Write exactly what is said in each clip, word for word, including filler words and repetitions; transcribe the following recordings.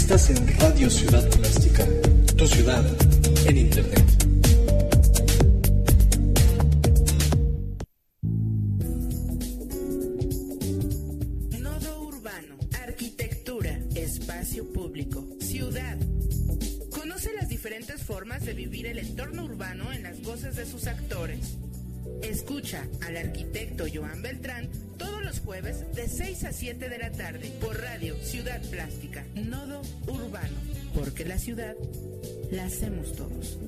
Estás en Radio Ciudad Plástica, tu ciudad en Internet. Nodo urbano, arquitectura, espacio público, ciudad. Conoce las diferentes formas de vivir el entorno urbano en las voces de sus actores. Escucha al arquitecto Joan Beltrán todos los jueves de seis a siete de la tarde por Radio Ciudad Plástica, Nodo Urbano, porque la ciudad la hacemos todos.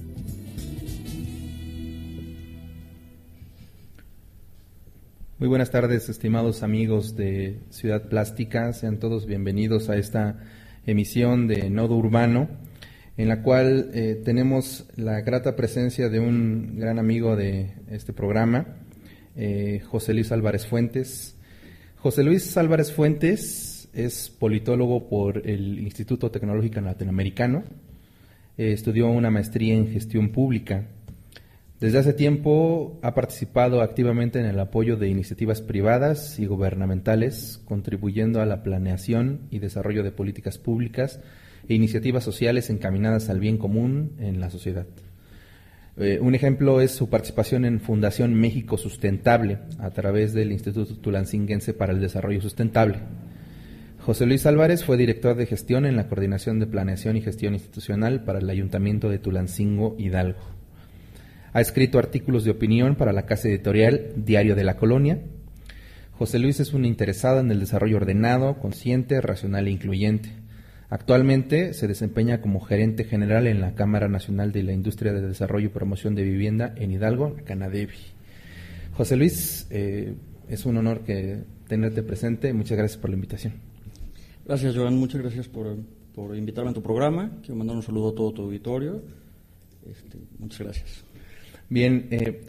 Muy buenas tardes, estimados amigos de Ciudad Plástica, sean todos bienvenidos a esta emisión de Nodo Urbano, en la cual eh, tenemos la grata presencia de un gran amigo de este programa, eh, José Luis Álvarez Fuentes. José Luis Álvarez Fuentes es politólogo por el Instituto Tecnológico Latinoamericano, eh, estudió una maestría en gestión pública. Desde hace tiempo ha participado activamente en el apoyo de iniciativas privadas y gubernamentales, contribuyendo a la planeación y desarrollo de políticas públicas e iniciativas sociales encaminadas al bien común en la sociedad. Eh, un ejemplo es su participación en Fundación México Sustentable, a través del Instituto Tulancinguense para el Desarrollo Sustentable. José Luis Álvarez fue director de gestión en la Coordinación de Planeación y Gestión Institucional para el Ayuntamiento de Tulancingo, Hidalgo. Ha escrito artículos de opinión para la casa editorial Diario de la Colonia. José Luis es un interesado en el desarrollo ordenado, consciente, racional e incluyente. Actualmente se desempeña como gerente general en la Cámara Nacional de la Industria de Desarrollo y Promoción de Vivienda en Hidalgo, la Canadevi. José Luis, eh, es un honor que tenerte presente. Muchas gracias por la invitación. Gracias, Joan. Muchas gracias por, por invitarme a tu programa. Quiero mandar un saludo a todo tu auditorio. Este, muchas gracias. Bien, eh,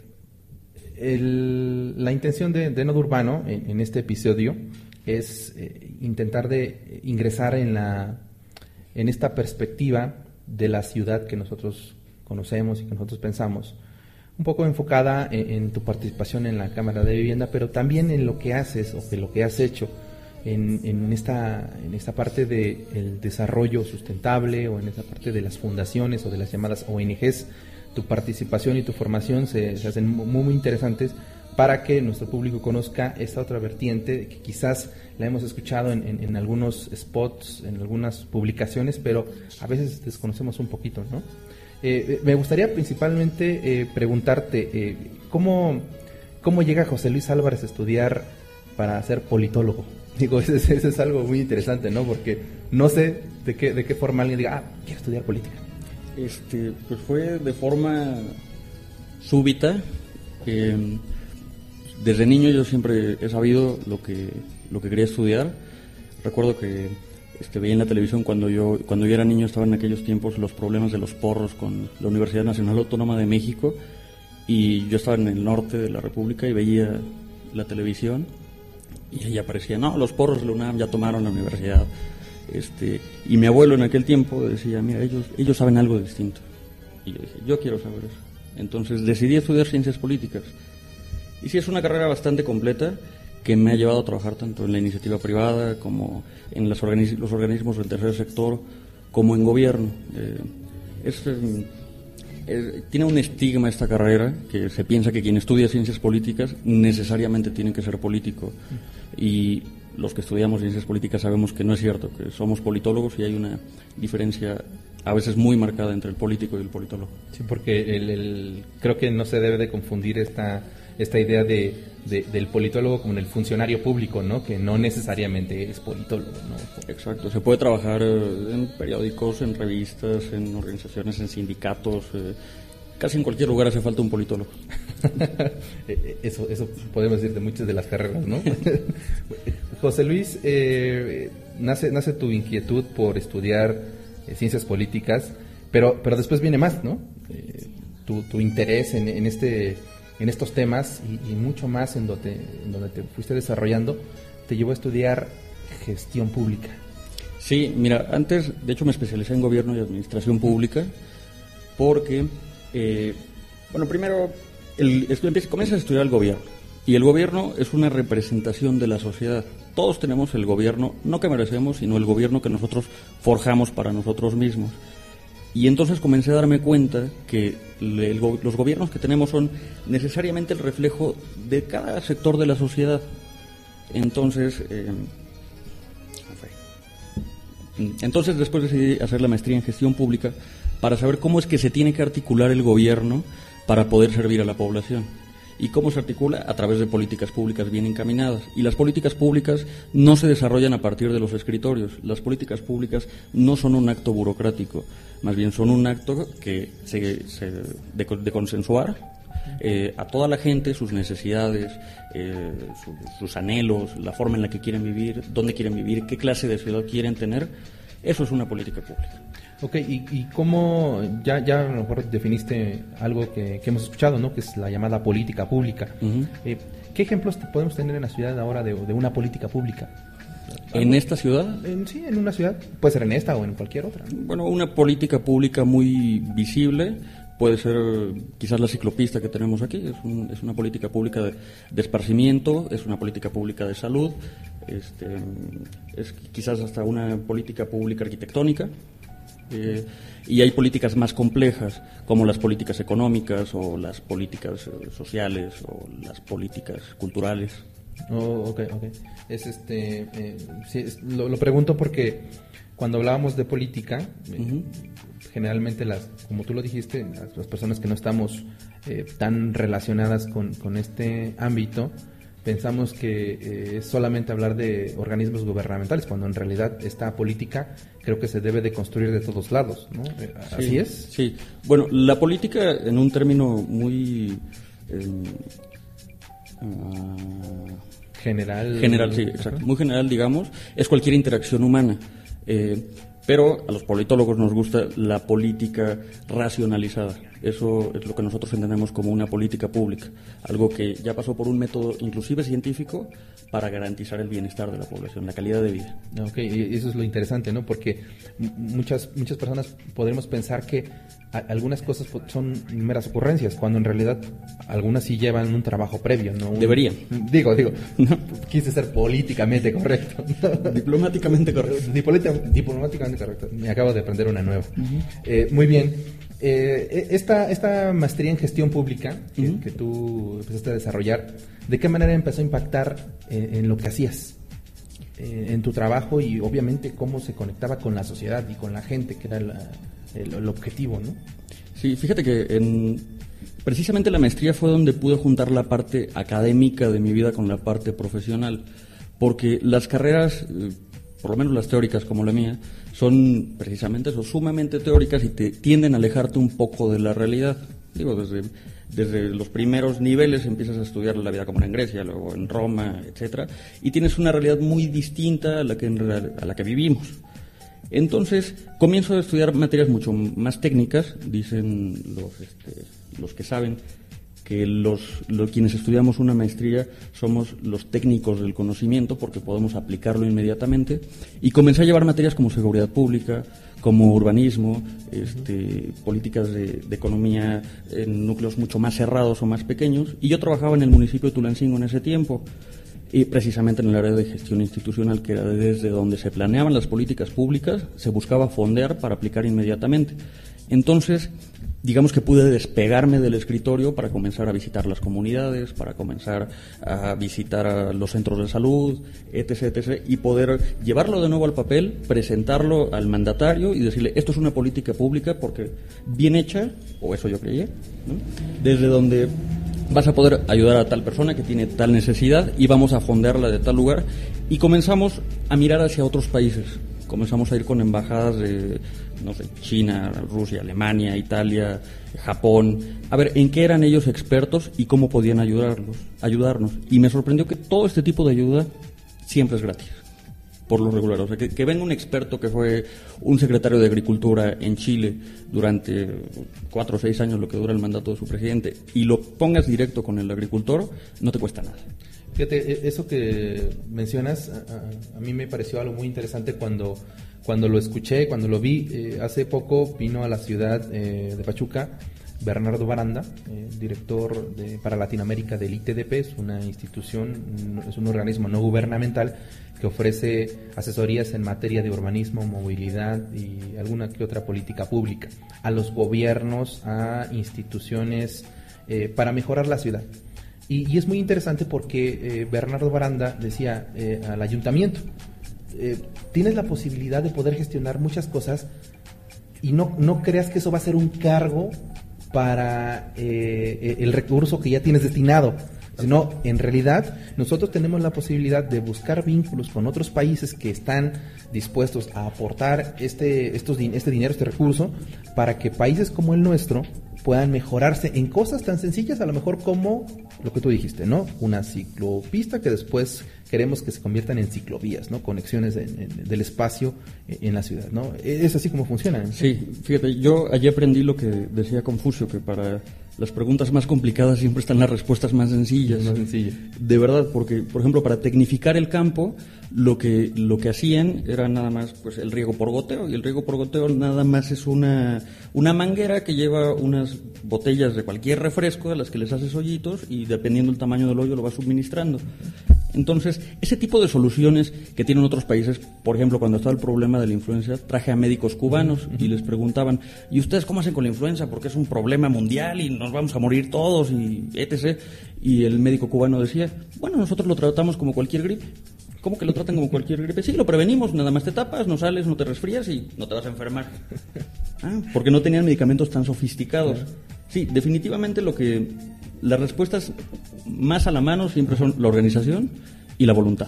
el, la intención de, de Nodo Urbano en, en este episodio es eh, intentar de ingresar en la en esta perspectiva de la ciudad que nosotros conocemos y que nosotros pensamos, un poco enfocada en, en tu participación en la Cámara de Vivienda, pero también en lo que haces o que lo que has hecho en, en esta en esta parte del desarrollo sustentable, o en esta parte de las fundaciones o de las llamadas O N Ges. Tu participación y tu formación se, se hacen muy, muy interesantes para que nuestro público conozca esta otra vertiente que quizás la hemos escuchado en, en, en algunos spots, en algunas publicaciones, pero a veces desconocemos un poquito, ¿no? Eh, me gustaría principalmente eh, preguntarte, eh, ¿cómo, ¿cómo llega José Luis Álvarez a estudiar para ser politólogo? Digo, eso es, eso es algo muy interesante, ¿no? Porque no sé de qué, de qué forma alguien diga, ah, quiero estudiar política. Este, pues fue de forma súbita. Eh, desde niño yo siempre he sabido lo que lo que quería estudiar. Recuerdo que este, veía en la televisión cuando yo cuando yo era niño, estaban en aquellos tiempos los problemas de los porros con la Universidad Nacional Autónoma de México, y yo estaba en el norte de la República y veía la televisión y ahí aparecía, no, los porros de la UNAM ya tomaron la universidad. Este, y mi abuelo en aquel tiempo decía, mira, ellos, ellos saben algo distinto. Y yo dije, yo quiero saber eso. Entonces decidí estudiar ciencias políticas. Y sí, es una carrera bastante completa que me ha llevado a trabajar tanto en la iniciativa privada como en los, organis- los organismos del tercer sector, como en gobierno. Eh, es, eh, eh, tiene un estigma esta carrera, que se piensa que quien estudia ciencias políticas necesariamente tiene que ser político. Y los que estudiamos ciencias políticas sabemos que no es cierto, que somos politólogos y hay una diferencia a veces muy marcada entre el político y el politólogo. Sí, porque el, el, creo que no se debe de confundir esta esta idea de, de del politólogo como el funcionario público, ¿no? Que no necesariamente es politólogo, ¿no? Exacto, se puede trabajar en periódicos, en revistas, en organizaciones, en sindicatos, eh, casi en cualquier lugar hace falta un politólogo. eso eso podemos decir de muchas de las carreras, ¿no? José Luis, eh, nace nace tu inquietud por estudiar eh, ciencias políticas, pero pero después viene más, ¿no? Eh, tu, tu interés en, en este en estos temas y, y mucho más en donde, en donde te fuiste desarrollando, te llevó a estudiar gestión pública. Sí, mira, antes, de hecho me especialicé en gobierno y administración pública, porque, eh, bueno, primero, el, comienzas a estudiar el gobierno, y el gobierno es una representación de la sociedad. todos tenemos el gobierno, no que merecemos, sino el gobierno que nosotros forjamos para nosotros mismos. Y entonces comencé a darme cuenta que el, los gobiernos que tenemos son necesariamente el reflejo de cada sector de la sociedad. Entonces, eh, entonces después decidí hacer la maestría en gestión pública para saber cómo es que se tiene que articular el gobierno para poder servir a la población. ¿Y cómo se articula? A través de políticas públicas bien encaminadas. Y las políticas públicas no se desarrollan a partir de los escritorios. Las políticas públicas no son un acto burocrático, más bien son un acto que se, se de, de consensuar eh, a toda la gente sus necesidades, eh, su, sus anhelos, la forma en la que quieren vivir, dónde quieren vivir, qué clase de ciudad quieren tener. Eso es una política pública. Ok, y, y cómo, ya, ya a lo mejor definiste algo que, que hemos escuchado, ¿no? Que es la llamada política pública. Uh-huh. Eh, ¿Qué ejemplos podemos tener en la ciudad ahora de, de una política pública? ¿En esta ciudad? En, sí, en una ciudad, puede ser en esta o en cualquier otra, ¿no? Bueno, una política pública muy visible puede ser quizás la ciclopista que tenemos aquí, es, un, es una política pública de, de esparcimiento, es una política pública de salud, este, es quizás hasta una política pública arquitectónica. Eh, y hay políticas más complejas como las políticas económicas o las políticas eh, sociales o las políticas culturales. Oh, ok, ok. Es este, eh, sí, es, lo, lo pregunto porque cuando hablábamos de política, eh, uh-huh. generalmente las, como tú lo dijiste, las, las personas que no estamos eh, tan relacionadas con, con este ámbito, pensamos que eh, es solamente hablar de organismos gubernamentales, cuando en realidad esta política creo que se debe de construir de todos lados, ¿no? ¿Así sí, es? Sí. Bueno, la política, en un término muy eh, uh, general, general, sí, exacto, muy general, digamos, es cualquier interacción humana. Eh, pero a los politólogos nos gusta la política racionalizada. Eso es lo que nosotros entendemos como una política pública, algo que ya pasó por un método inclusive científico para garantizar el bienestar de la población, la calidad de vida. Ok, y eso es lo interesante, ¿no? Porque muchas muchas personas podremos pensar que a, algunas cosas son meras ocurrencias, cuando en realidad algunas sí llevan un trabajo previo, ¿no? Un, Deberían. Digo, digo, quise ser políticamente correcto. Diplomáticamente correcto. Diplomáticamente correcto. Me acabo de aprender una nueva. Uh-huh. Eh, muy bien. Eh, esta, esta maestría en gestión pública que, uh-huh. que tú empezaste a desarrollar, ¿de qué manera empezó a impactar en, en lo que hacías, eh, en tu trabajo y obviamente cómo se conectaba con la sociedad y con la gente, que era la, el, el objetivo, ¿no? Sí, fíjate que en, precisamente la maestría fue donde pude juntar la parte académica de mi vida con la parte profesional, porque las carreras, por lo menos las teóricas como la mía, son precisamente eso, sumamente teóricas y te tienden a alejarte un poco de la realidad. Digo, desde, desde los primeros niveles empiezas a estudiar la vida como era en Grecia, luego en Roma, etcétera, y tienes una realidad muy distinta a la que, en real, a la que vivimos. Entonces, comienzo a estudiar materias mucho más técnicas, dicen los, este, los que saben, que los, los quienes estudiamos una maestría somos los técnicos del conocimiento porque podemos aplicarlo inmediatamente, y comencé a llevar materias como seguridad pública, como urbanismo, este, políticas de, de economía en núcleos mucho más cerrados o más pequeños, y yo trabajaba en el municipio de Tulancingo en ese tiempo, y precisamente en el área de gestión institucional, que era desde donde se planeaban las políticas públicas, se buscaba fondear para aplicar inmediatamente. Entonces, digamos que pude despegarme del escritorio para comenzar a visitar las comunidades, para comenzar a visitar a los centros de salud, etcétera, etcétera, y poder llevarlo de nuevo al papel, presentarlo al mandatario y decirle, esto es una política pública porque bien hecha, o eso yo creía, ¿no? Desde donde vas a poder ayudar a tal persona que tiene tal necesidad y vamos a fondearla de tal lugar, y comenzamos a mirar hacia otros países. Comenzamos a ir con embajadas de, no sé, China, Rusia, Alemania, Italia, Japón, a ver en qué eran ellos expertos y cómo podían ayudarlos, ayudarnos. Y me sorprendió que todo este tipo de ayuda siempre es gratis, por lo regular. O sea, que, que venga un experto que fue un secretario de Agricultura en Chile durante cuatro o seis años, lo que dura el mandato de su presidente, y lo pongas directo con el agricultor, no te cuesta nada. Fíjate, eso que mencionas, a, a mí me pareció algo muy interesante cuando, cuando lo escuché, cuando lo vi. Eh, hace poco vino a la ciudad eh, de Pachuca Bernardo Baranda, eh, director de, para Latinoamérica del I T D P, es una institución, es un organismo no gubernamental que ofrece asesorías en materia de urbanismo, movilidad y alguna que otra política pública a los gobiernos, a instituciones eh, para mejorar la ciudad. Y, y es muy interesante porque eh, Bernardo Baranda decía eh, al ayuntamiento, eh, tienes la posibilidad de poder gestionar muchas cosas y no, no creas que eso va a ser un cargo para eh, el recurso que ya tienes destinado, sino en realidad nosotros tenemos la posibilidad de buscar vínculos con otros países que están dispuestos a aportar este, estos, este dinero, este recurso, para que países como el nuestro puedan mejorarse en cosas tan sencillas a lo mejor como lo que tú dijiste, ¿no? Una ciclopista que después queremos que se conviertan en ciclovías, ¿no? Conexiones en, en, del espacio en la ciudad, ¿no? Es así como funciona, ¿no? Sí, fíjate, yo allí aprendí lo que decía Confucio, que para las preguntas más complicadas siempre están las respuestas más sencillas. Más sencillas. De verdad, porque, por ejemplo, para tecnificar el campo, lo que lo que hacían era nada más pues el riego por goteo, y el riego por goteo nada más es una, una manguera que lleva unas botellas de cualquier refresco a las que les haces hoyitos y dependiendo del tamaño del hoyo lo vas suministrando. Entonces, ese tipo de soluciones que tienen otros países, por ejemplo, cuando estaba el problema de la influenza, traje a médicos cubanos y les preguntaban, ¿y ustedes cómo hacen con la influenza? Porque es un problema mundial y nos vamos a morir todos y etcétera. Y el médico cubano decía, bueno, nosotros lo tratamos como cualquier gripe. ¿Cómo que lo tratan como cualquier gripe? Sí, lo prevenimos, nada más te tapas, no sales, no te resfrías y no te vas a enfermar. Ah, porque no tenían medicamentos tan sofisticados. Sí, definitivamente lo que... Las respuestas más a la mano siempre son la organización y la voluntad.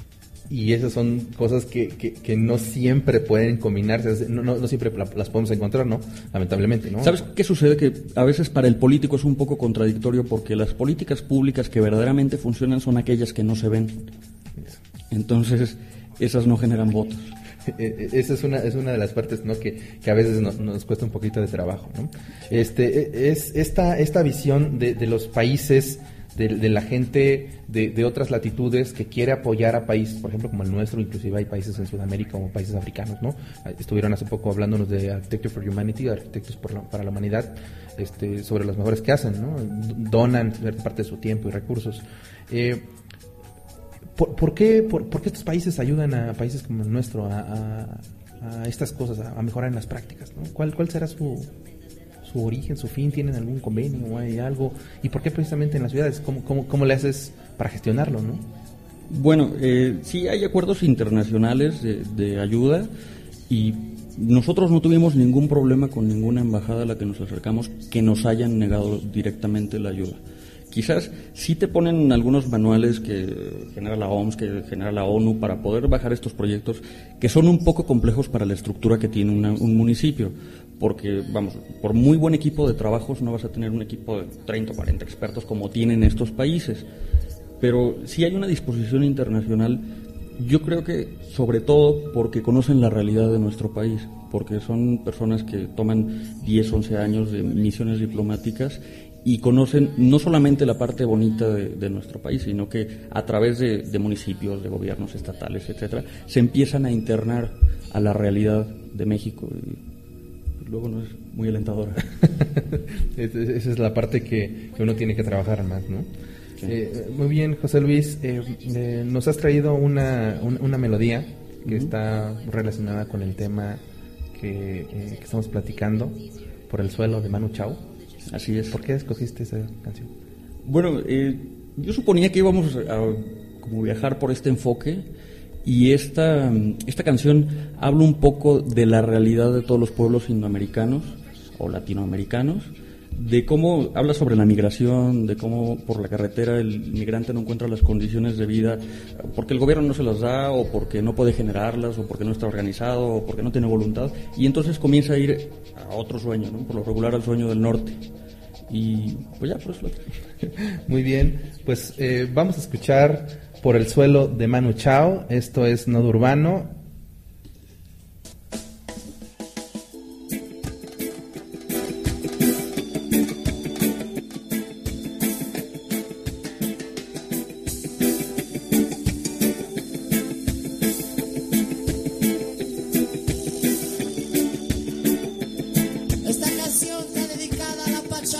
Y esas son cosas que, que, que no siempre pueden combinarse, no, no, no siempre las podemos encontrar, ¿no? Lamentablemente, ¿no? ¿Sabes qué sucede? Que a veces para el político es un poco contradictorio porque las políticas públicas que verdaderamente funcionan son aquellas que no se ven. Entonces, esas no generan votos. Esa es una es una de las partes, ¿no? que, que a veces nos, nos cuesta un poquito de trabajo, ¿no? Sí. Este es esta esta visión de, de los países, de, de la gente de, de otras latitudes que quiere apoyar a países, por ejemplo, como el nuestro, inclusive hay países en Sudamérica como países africanos, ¿no? Estuvieron hace poco hablándonos de Architecture for Humanity, Arquitectos por la, para la Humanidad, este, sobre los mejores que hacen, ¿no? Donan parte de su tiempo y recursos. Eh, ¿Por, por, qué, por, ¿Por qué estos países ayudan a países como el nuestro a, a, a estas cosas, a, a mejorar en las prácticas, ¿no? ¿Cuál, cuál será su, su origen, su fin? ¿Tienen algún convenio o hay algo? ¿Y por qué precisamente en las ciudades? ¿Cómo, cómo, cómo le haces para gestionarlo, no? Bueno, eh, sí hay acuerdos internacionales de, de ayuda y nosotros no tuvimos ningún problema con ninguna embajada a la que nos acercamos que nos hayan negado directamente la ayuda. Quizás sí te ponen algunos manuales que genera la O M S, que genera la ONU para poder bajar estos proyectos que son un poco complejos para la estructura que tiene una, un municipio, porque, vamos, por muy buen equipo de trabajos no vas a tener un equipo de treinta o cuarenta expertos como tienen estos países, pero sí hay una disposición internacional, yo creo que sobre todo porque conocen la realidad de nuestro país, porque son personas que toman diez, once años de misiones diplomáticas y conocen no solamente la parte bonita de, de nuestro país, sino que a través de, de municipios, de gobiernos estatales, etcétera, se empiezan a internar a la realidad de México y luego no es muy alentadora. Esa es la parte que, que uno tiene que trabajar más, ¿no? Sí. Eh, muy bien, José Luis, eh, eh, nos has traído una, una, una melodía que uh-huh. está relacionada con el tema que, eh, que estamos platicando, Por el suelo, de Manu Chao. Así es. ¿Por qué escogiste esa canción? Bueno, eh, yo suponía que íbamos a, a como viajar por este enfoque y esta, esta canción habla un poco de la realidad de todos los pueblos indoamericanos o latinoamericanos, de cómo habla sobre la migración, de cómo por la carretera el migrante no encuentra las condiciones de vida porque el gobierno no se las da o porque no puede generarlas o porque no está organizado o porque no tiene voluntad y entonces comienza a ir a otro sueño, ¿no? Por lo regular al sueño del norte y pues ya, por eso. Muy bien, pues eh, vamos a escuchar Por el suelo de Manu Chao. Esto es Nodo Urbano. Esta canción está dedicada a la Pachuca.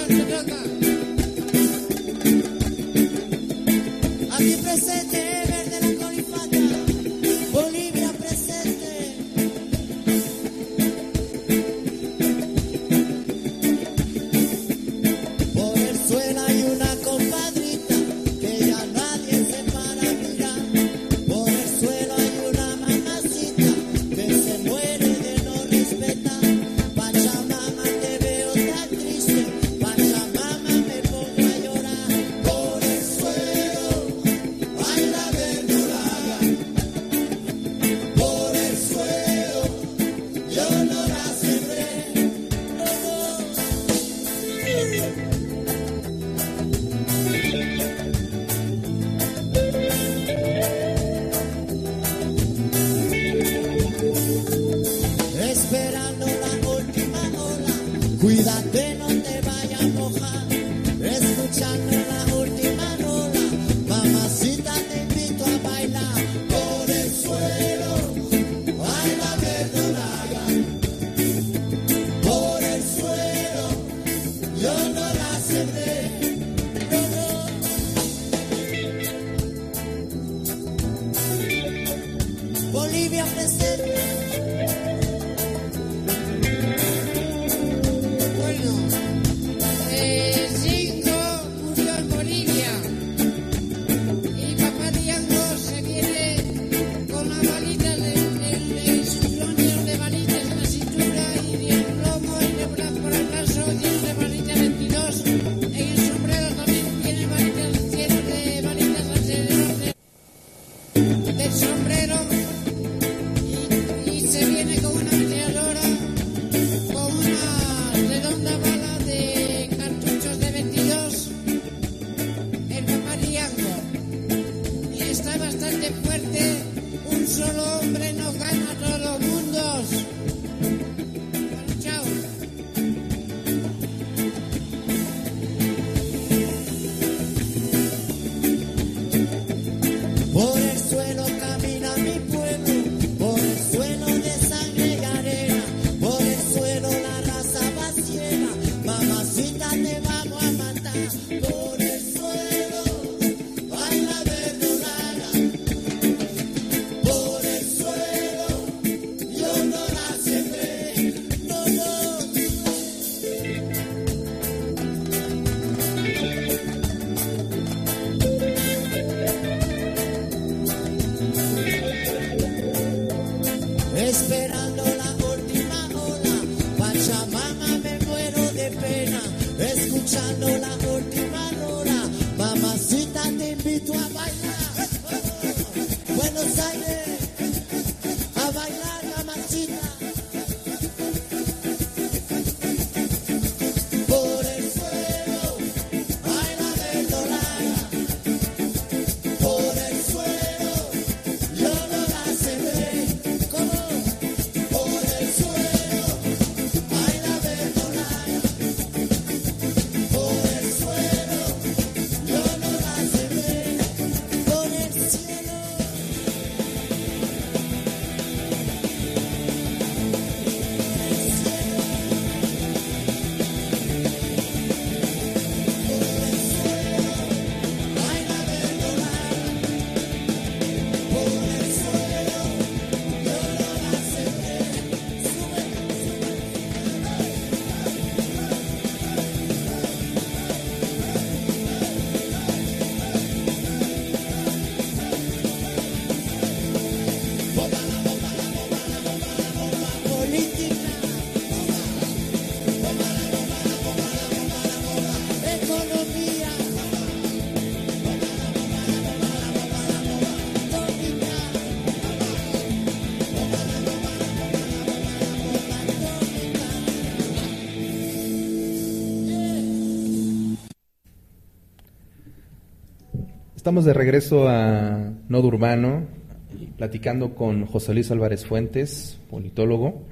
Estamos de regreso a Nodo Urbano, platicando con José Luis Álvarez Fuentes, politólogo,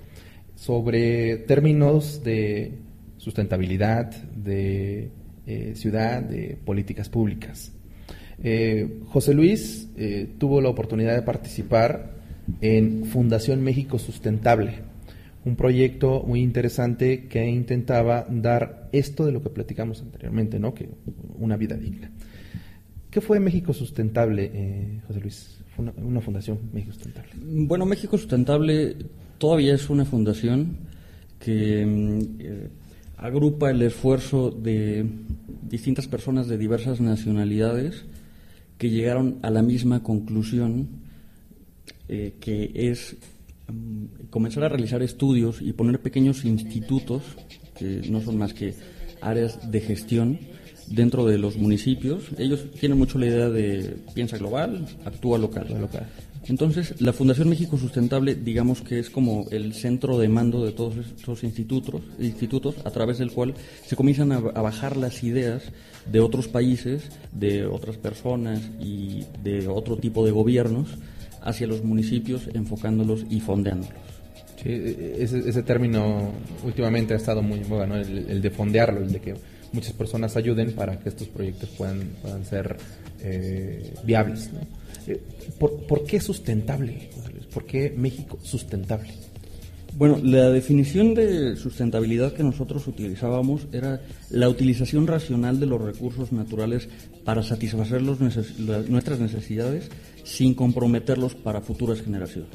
sobre términos de sustentabilidad, de eh, ciudad, de políticas públicas. Eh, José Luis eh, tuvo la oportunidad de participar en Fundación México Sustentable, un proyecto muy interesante que intentaba dar esto de lo que platicamos anteriormente, ¿no? Que una vida digna. ¿Qué fue México Sustentable, eh, José Luis? Fue una, una fundación México Sustentable. Bueno, México Sustentable todavía es una fundación que eh, agrupa el esfuerzo de distintas personas de diversas nacionalidades que llegaron a la misma conclusión, eh, que es um, comenzar a realizar estudios y poner pequeños institutos, que no son más que áreas de gestión, dentro de los municipios. Ellos tienen mucho la idea de piensa global, actúa local. local. Entonces, la Fundación México Sustentable, digamos que es como el centro de mando de todos estos institutos, institutos a través del cual se comienzan a, a bajar las ideas de otros países, de otras personas y de otro tipo de gobiernos hacia los municipios, enfocándolos y fondeándolos. Sí, ese, ese término últimamente ha estado muy en boga, ¿no? El, el de fondearlo, el de que muchas personas ayuden para que estos proyectos puedan, puedan ser eh, viables, ¿no? Eh, ¿por, ¿Por qué sustentable? ¿Por qué México sustentable? Bueno, la definición de sustentabilidad que nosotros utilizábamos era la utilización racional de los recursos naturales para satisfacer los neces- la, nuestras necesidades sin comprometerlos para futuras generaciones.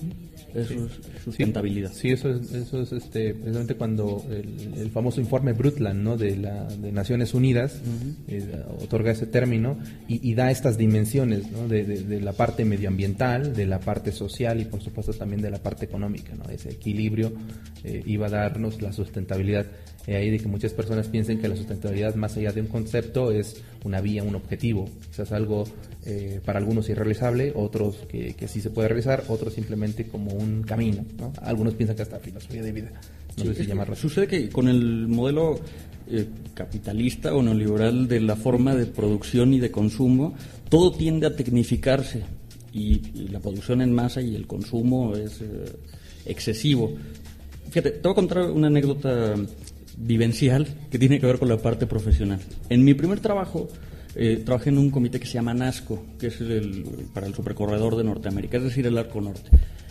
Eso sí. Es sustentabilidad. Sí, sí, eso es, eso es este, precisamente cuando el, el famoso informe Brundtland, ¿no? de, la, de Naciones Unidas, uh-huh. eh, otorga ese término y, y da estas dimensiones, ¿no? de, de, de la parte medioambiental, de la parte social y por supuesto también de la parte económica, ¿no? Ese equilibrio eh, iba a darnos la sustentabilidad. Eh, ahí de que muchas personas piensen que la sustentabilidad, más allá de un concepto, es una vía, un objetivo, quizás algo eh, para algunos irrealizable, otros que, que sí se puede realizar, otros simplemente como un camino, ¿no? Algunos piensan que hasta filosofía de vida, no sí, sé si llamarlo. Sucede que con el modelo eh, capitalista o neoliberal de la forma de producción y de consumo, todo tiende a tecnificarse y, y la producción en masa y el consumo es eh, excesivo. Fíjate, te voy a contar una anécdota vivencial que tiene que ver con la parte profesional. En mi primer trabajo eh, trabajé en un comité que se llama NASCO, que es el, para el supercorredor de Norteamérica, es decir, el Arco Norte.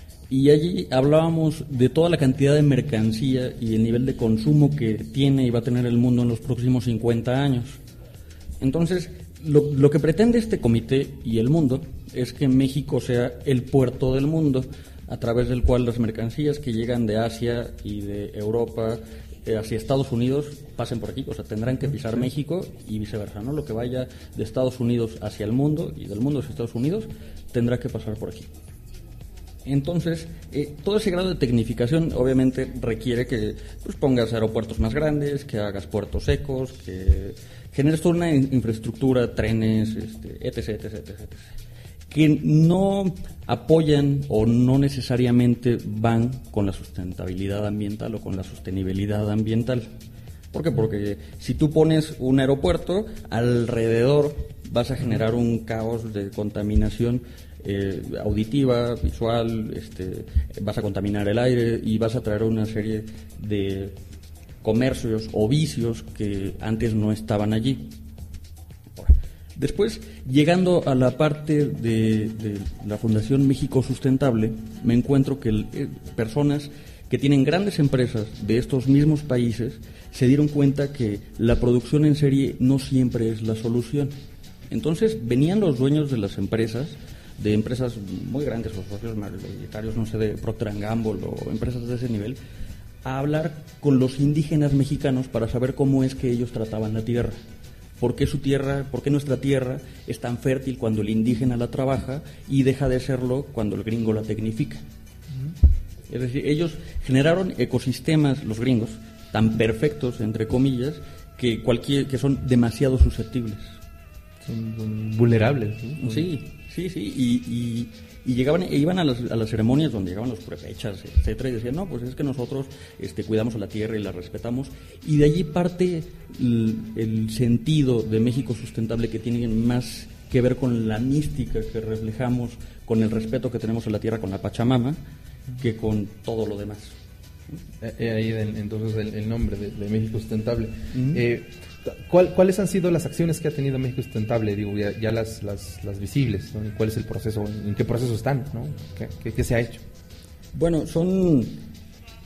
Y allí hablábamos de toda la cantidad de mercancía y el nivel de consumo que tiene y va a tener el mundo en los próximos cincuenta años. Entonces, lo, lo que pretende este comité y el mundo es que México sea el puerto del mundo, a través del cual las mercancías que llegan de Asia y de Europa hacia Estados Unidos pasen por aquí, o sea, tendrán que pisar México y viceversa, ¿no? Lo que vaya de Estados Unidos hacia el mundo y del mundo hacia Estados Unidos tendrá que pasar por aquí. Entonces, eh, todo ese grado de tecnificación obviamente requiere que pues, pongas aeropuertos más grandes, que hagas puertos secos, que generes toda una in- infraestructura, trenes, este, etc, etc, etc, etc, que no apoyan o no necesariamente van con la sustentabilidad ambiental o con la sostenibilidad ambiental. ¿Por qué? Porque si tú pones un aeropuerto, alrededor vas a generar un caos de contaminación eh, auditiva, visual, este, vas a contaminar el aire y vas a traer una serie de comercios o vicios que antes no estaban allí. Después, llegando a la parte de, de la Fundación México Sustentable, me encuentro que eh, personas que tienen grandes empresas de estos mismos países se dieron cuenta que la producción en serie no siempre es la solución. Entonces, venían los dueños de las empresas, de empresas muy grandes, o socios mayoritarios, no sé, de Procter and Gamble o empresas de ese nivel, a hablar con los indígenas mexicanos para saber cómo es que ellos trataban la tierra. ¿Por qué su tierra, por qué nuestra tierra es tan fértil cuando el indígena la trabaja y deja de serlo cuando el gringo la tecnifica? Uh-huh. Es decir, ellos generaron ecosistemas, los gringos, tan perfectos, entre comillas, que cualquier que son demasiado susceptibles. Son, son vulnerables, ¿no? Sí, sí, sí, y, y, y llegaban, e iban a las, a las ceremonias donde llegaban los prefechas, etcétera, y decían, no, pues es que nosotros este, cuidamos a la tierra y la respetamos, y de allí parte el, el sentido de México Sustentable, que tiene más que ver con la mística que reflejamos, con el respeto que tenemos a la tierra, con la Pachamama, que con todo lo demás. Eh, ahí entonces el, el nombre de, de México Sustentable. Uh-huh. Eh, ¿cuál, ¿Cuáles han sido las acciones que ha tenido México Sustentable? Digo, ya, ya las, las, las visibles, ¿no? ¿Cuál es el proceso? ¿En qué proceso están? ¿No? ¿Qué, qué, qué se ha hecho? Bueno, son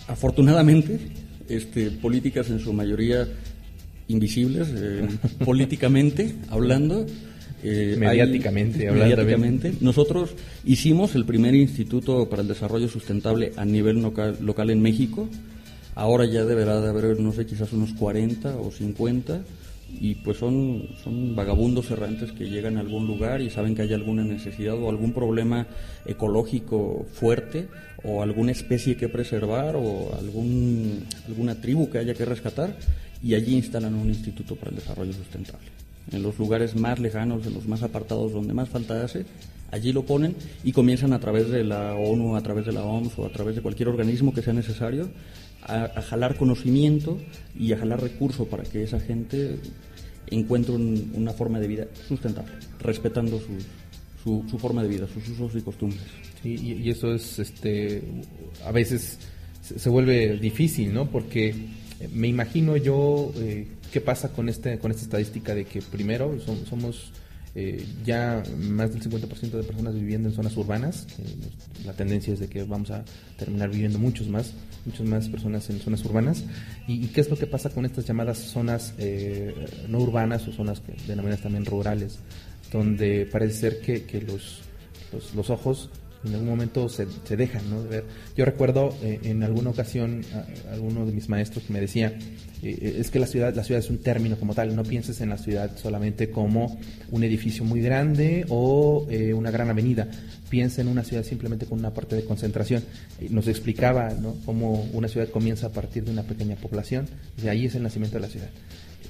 afortunadamente, este, políticas en su mayoría invisibles, eh, políticamente hablando. Eh, mediáticamente, hay, hablando mediáticamente. Nosotros hicimos el primer Instituto para el Desarrollo Sustentable a nivel local, local en México. Ahora ya deberá de haber, no sé, quizás unos cuarenta o cincuenta, y pues son, son vagabundos errantes que llegan a algún lugar y saben que hay alguna necesidad o algún problema ecológico fuerte o alguna especie que preservar o algún, alguna tribu que haya que rescatar, y allí instalan un Instituto para el Desarrollo Sustentable. En los lugares más lejanos, en los más apartados, donde más falta hace, allí lo ponen y comienzan a través de la ONU, a través de la O M S o a través de cualquier organismo que sea necesario a, a jalar conocimiento y a jalar recursos para que esa gente encuentre un, una forma de vida sustentable, respetando su, su, su forma de vida, sus usos y costumbres. Sí, y, y eso es, este, a veces se, se vuelve difícil, ¿no? Porque me imagino yo eh, qué pasa con este con esta estadística de que primero son, somos eh, ya más del cincuenta por ciento de personas viviendo en zonas urbanas. Eh, la tendencia es de que vamos a terminar viviendo muchos más, muchas más personas en zonas urbanas. ¿Y, y qué es lo que pasa con estas llamadas zonas eh, no urbanas o zonas que denominan también rurales, donde parece ser que, que los, los, los ojos en algún momento se, se dejan, ¿no?, de ver? Yo recuerdo eh, en alguna ocasión a, a alguno de mis maestros que me decía eh, es que la ciudad la ciudad es un término como tal, no pienses en la ciudad solamente como un edificio muy grande o eh, una gran avenida, piensa en una ciudad simplemente con una parte de concentración. Eh, nos explicaba, ¿no?, cómo una ciudad comienza a partir de una pequeña población, y ahí es el nacimiento de la ciudad.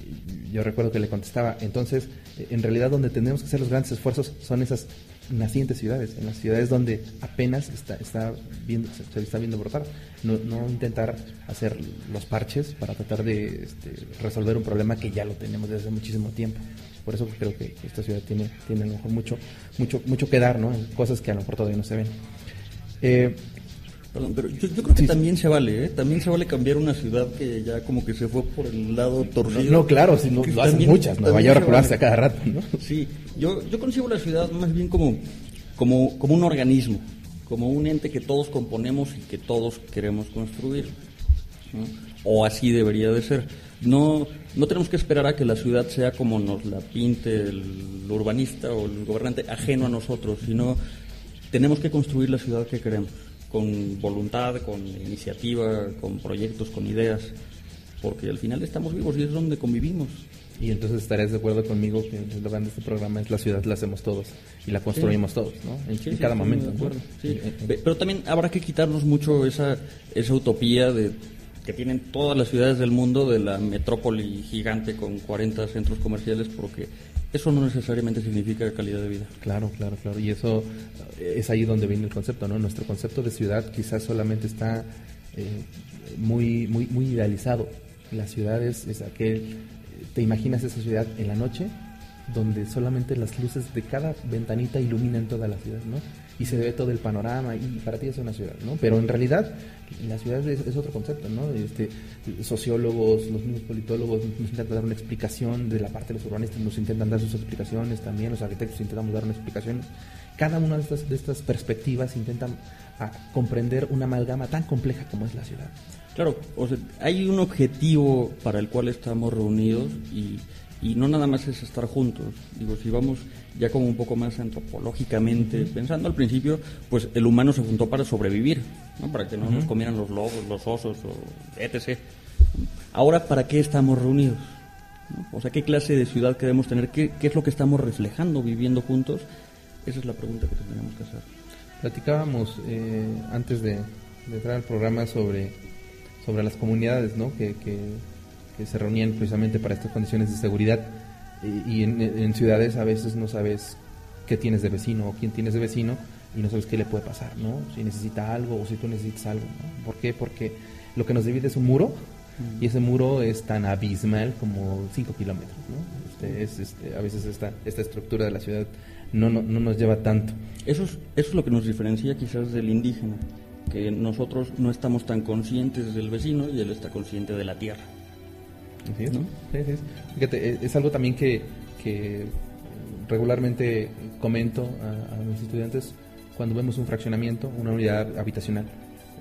Yo recuerdo que le contestaba, entonces, en realidad donde tenemos que hacer los grandes esfuerzos son esas nacientes ciudades, en las ciudades donde apenas está, está viendo, se, se está viendo brotar, no, no intentar hacer los parches para tratar de este, resolver un problema que ya lo tenemos desde hace muchísimo tiempo. Por eso creo que esta ciudad tiene, tiene a lo mejor mucho, mucho, mucho que dar, ¿no?, en cosas que a lo mejor todavía no se ven. Eh, Perdón, pero yo, yo creo que sí, también se vale, ¿eh? También se vale cambiar una ciudad que ya como que se fue por el lado torcido. No, no claro, si no, lo hacen muchas, Nueva York lo hace a cada rato, ¿no? Sí, yo, yo concibo la ciudad más bien como, como, como un organismo, como un ente que todos componemos y que todos queremos construir, ¿no? O así debería de ser. No, no tenemos que esperar a que la ciudad sea como nos la pinte el urbanista o el gobernante ajeno a nosotros, sino tenemos que construir la ciudad que queremos, con voluntad, con iniciativa, con proyectos, con ideas, porque al final estamos vivos y es donde convivimos. Y entonces estarías de acuerdo conmigo que el eslogan de este programa es: la ciudad la hacemos todos y la construimos sí. todos, ¿no? En, sí, en sí, cada sí, momento. De acuerdo, ¿no? Sí. Pero también habrá que quitarnos mucho esa, esa utopía de que tienen todas las ciudades del mundo de la metrópoli gigante con cuarenta centros comerciales, porque eso no necesariamente significa calidad de vida. Claro, claro, claro. Y eso es ahí donde viene el concepto, ¿no? Nuestro concepto de ciudad quizás solamente está eh, muy, muy, muy idealizado. La ciudad es, es aquel, te imaginas esa ciudad en la noche, donde solamente las luces de cada ventanita iluminan toda la ciudad, ¿no? Y se ve todo el panorama, y para ti es una ciudad, ¿no? Pero en realidad la ciudad es, es otro concepto, ¿no? Este, sociólogos, los mismos politólogos nos intentan dar una explicación de la parte de los urbanistas, nos intentan dar sus explicaciones también, los arquitectos intentamos dar una explicación. Cada una de estas, de estas perspectivas intentan a comprender una amalgama tan compleja como es la ciudad. Claro, o sea, hay un objetivo para el cual estamos reunidos y Y no nada más es estar juntos. Digo, si vamos ya como un poco más antropológicamente uh-huh. pensando, al principio, pues el humano se juntó para sobrevivir, ¿no? Para que no uh-huh. nos comieran los lobos, los osos, o etcétera. Ahora, ¿para qué estamos reunidos? ¿No? O sea, ¿qué clase de ciudad queremos tener? ¿Qué, qué es lo que estamos reflejando viviendo juntos? Esa es la pregunta que tendríamos que hacer. Platicábamos eh, antes de, de entrar al programa sobre, sobre las comunidades, ¿no? Que... que que se reunían precisamente para estas condiciones de seguridad, y, y en, en ciudades a veces no sabes qué tienes de vecino o quién tienes de vecino y no sabes qué le puede pasar, ¿no? Si necesita algo o si tú necesitas algo, ¿no? ¿Por qué? Porque lo que nos divide es un muro mm. y ese muro es tan abismal como cinco kilómetros, ¿no? Este, es, este, a veces esta, esta estructura de la ciudad no, no, no nos lleva tanto. Eso es, eso es lo que nos diferencia quizás del indígena, que nosotros no estamos tan conscientes del vecino y él está consciente de la tierra. Sí, ¿no? sí, sí. Fíjate, es algo también que, que regularmente comento a, a mis estudiantes cuando vemos un fraccionamiento, una unidad habitacional.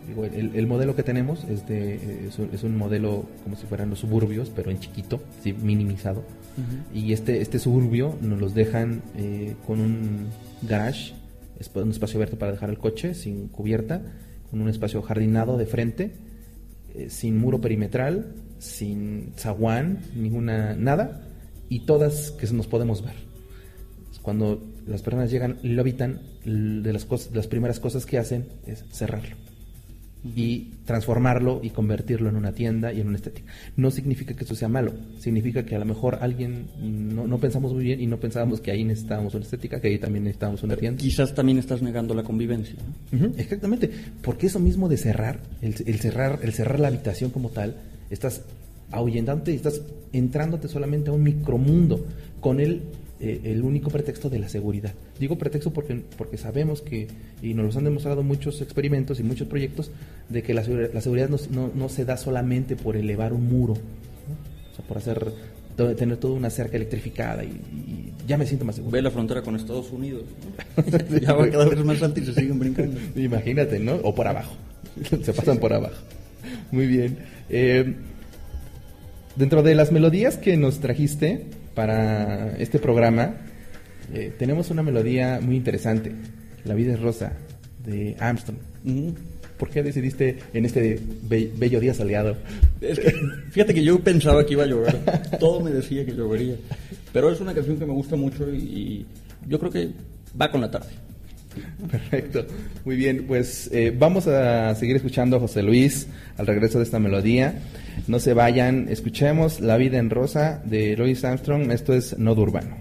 digo, el, el modelo que tenemos es, de, es, un, es un modelo como si fueran los suburbios, pero en chiquito, ¿sí? Minimizado. Uh-huh. Y este, este suburbio nos los dejan eh, con un garage, un espacio abierto para dejar el coche, sin cubierta, con un espacio jardinado de frente, eh, sin muro perimetral, sin zaguán, ninguna, nada, y todas que nos podemos ver. Cuando las personas llegan y lo habitan, de las, cosas, de las primeras cosas que hacen es cerrarlo uh-huh. y transformarlo y convertirlo en una tienda y en una estética. No significa que eso sea malo, significa que a lo mejor alguien no, no pensamos muy bien y no pensábamos que ahí necesitábamos una estética, que ahí también necesitábamos una tienda. Quizás también estás negando la convivencia, ¿no? Uh-huh, exactamente, porque eso mismo de cerrar, el, el cerrar, el cerrar la habitación como tal, estás ahuyentándote y estás entrándote solamente a un micromundo con el Eh, el único pretexto de la seguridad. Digo pretexto porque, porque sabemos que, y nos lo han demostrado muchos experimentos y muchos proyectos, de que la, la seguridad no, no, no se da solamente por elevar un muro, ¿no? O sea, por hacer, todo, tener toda una cerca electrificada y, y ya me siento más seguro. Ve la frontera con Estados Unidos, ¿no? Ya va cada vez más alto y se siguen brincando. Imagínate, ¿no? O por abajo. Se pasan por abajo. Muy bien. Eh, dentro de las melodías que nos trajiste para este programa, eh, tenemos una melodía muy interesante, La vida es rosa, de Armstrong. Uh-huh. ¿Por qué decidiste en este be- bello día soleado? Es que, fíjate que yo pensaba que iba a llover, todo me decía que llovería, pero es una canción que me gusta mucho y, y yo creo que va con la tarde. Perfecto, muy bien, pues eh, vamos a seguir escuchando a José Luis al regreso de esta melodía. No se vayan, escuchemos La vida en rosa de Louis Armstrong. Esto es Nodo Urbano.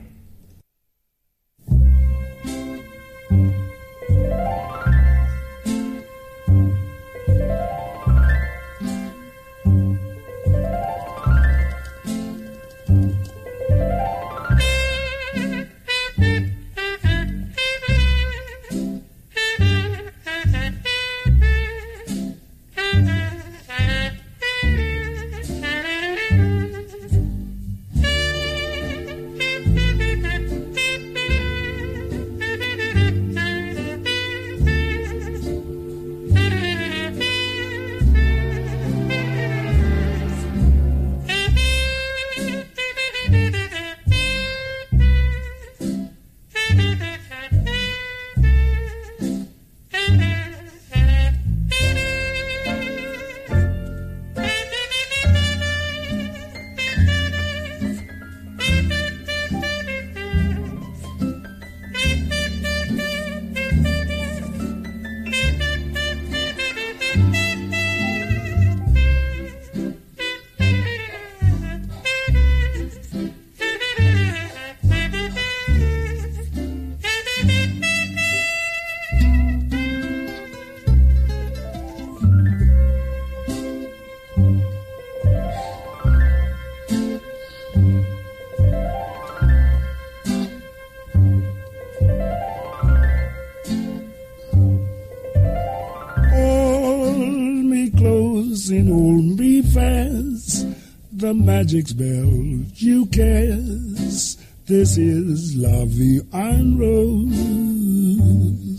And hold me fast, the magic spell you cast. This is La Vie en Rose.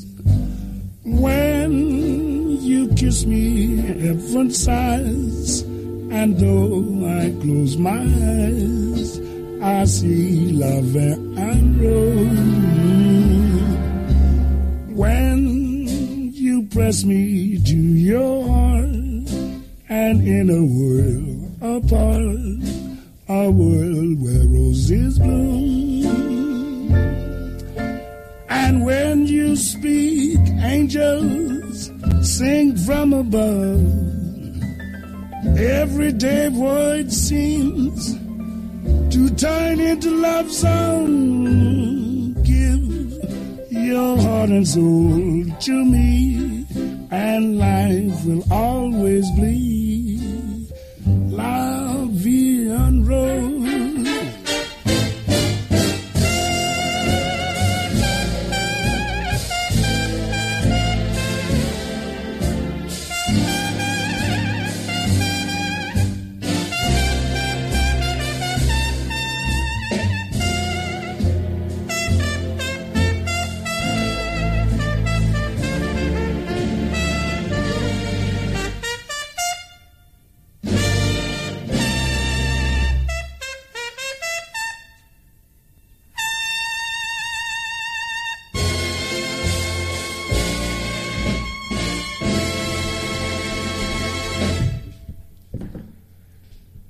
When you kiss me, heaven sighs, and though I close my eyes, I see La Vie en Rose. When you press me to your heart, and in a world apart, a world where roses bloom. And when you speak, angels sing from above. Everyday voice seems to turn into love song. Give your heart and soul to me, and life will always be La Vie en Rose.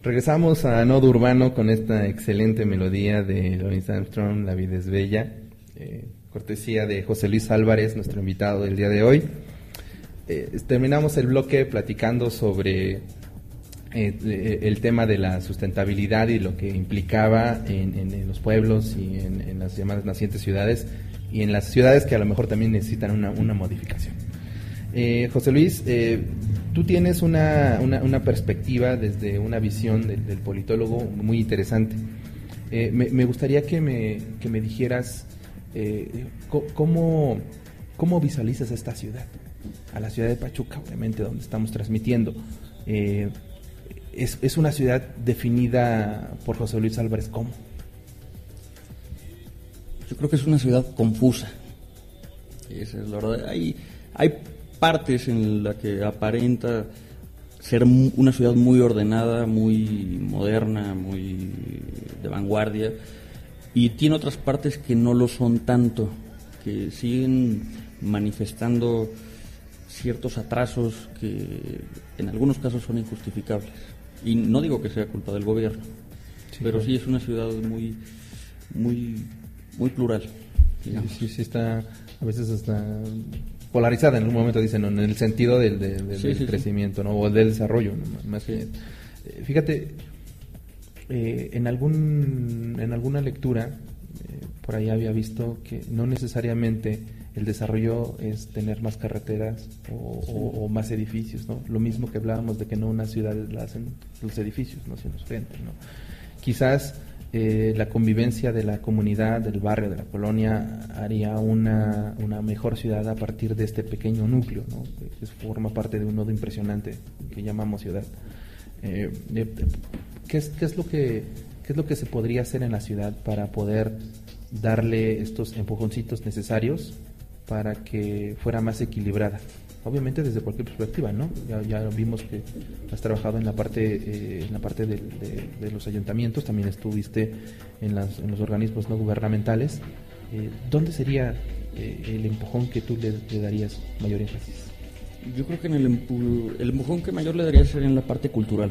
Regresamos a Nodo Urbano con esta excelente melodía de Louis Armstrong, La vida es bella, eh, cortesía de José Luis Álvarez, nuestro invitado del día de hoy. Eh, terminamos el bloque platicando sobre eh, el tema de la sustentabilidad y lo que implicaba en, en, en los pueblos y en, en las llamadas nacientes ciudades, y en las ciudades que a lo mejor también necesitan una, una modificación. Eh, José Luis, eh, tú tienes una, una, una perspectiva desde una visión del, del politólogo muy interesante. Eh, me, me gustaría que me, que me dijeras eh, cómo, cómo visualizas esta ciudad, a la ciudad de Pachuca, obviamente, donde estamos transmitiendo. Eh, es, es una ciudad definida por José Luis Álvarez, ¿cómo? Yo creo que es una ciudad confusa. Esa es la verdad. Hay, hay partes en las que aparenta ser una ciudad muy ordenada, muy moderna, muy de vanguardia, y tiene otras partes que no lo son tanto, que siguen manifestando ciertos atrasos que en algunos casos son injustificables. Y no digo que sea culpa del gobierno, sí, pero sí es una ciudad muy, muy, muy plural, digamos. Sí, sí, sí está a veces hasta polarizada en un momento, dicen, ¿no? En el sentido del, de, de, sí, del sí, crecimiento, sí. ¿no? O del desarrollo, ¿no? Más sí. que, eh, fíjate, eh, en algún en alguna lectura eh, por ahí había visto que no necesariamente el desarrollo es tener más carreteras o, sí. o, o más edificios, ¿no? Lo mismo que hablábamos de que no una ciudad la hacen los edificios, no sino los gente, ¿no? Quizás Eh, la convivencia de la comunidad, del barrio, de la colonia, haría una, una mejor ciudad a partir de este pequeño núcleo, ¿no? Que forma parte de un nodo impresionante que llamamos ciudad. Eh, eh, ¿qué, es, qué, es lo que, ¿Qué es lo que se podría hacer en la ciudad para poder darle estos empujoncitos necesarios para que fuera más equilibrada? Obviamente desde cualquier perspectiva, ¿no? Ya, ya vimos que has trabajado en la parte eh, en la parte de, de, de los ayuntamientos, también estuviste en, las, en los organismos no gubernamentales. Eh, ¿Dónde sería eh, el empujón que tú le, le darías mayor énfasis? Yo creo que en el, empu- el empujón que mayor le daría sería en la parte cultural,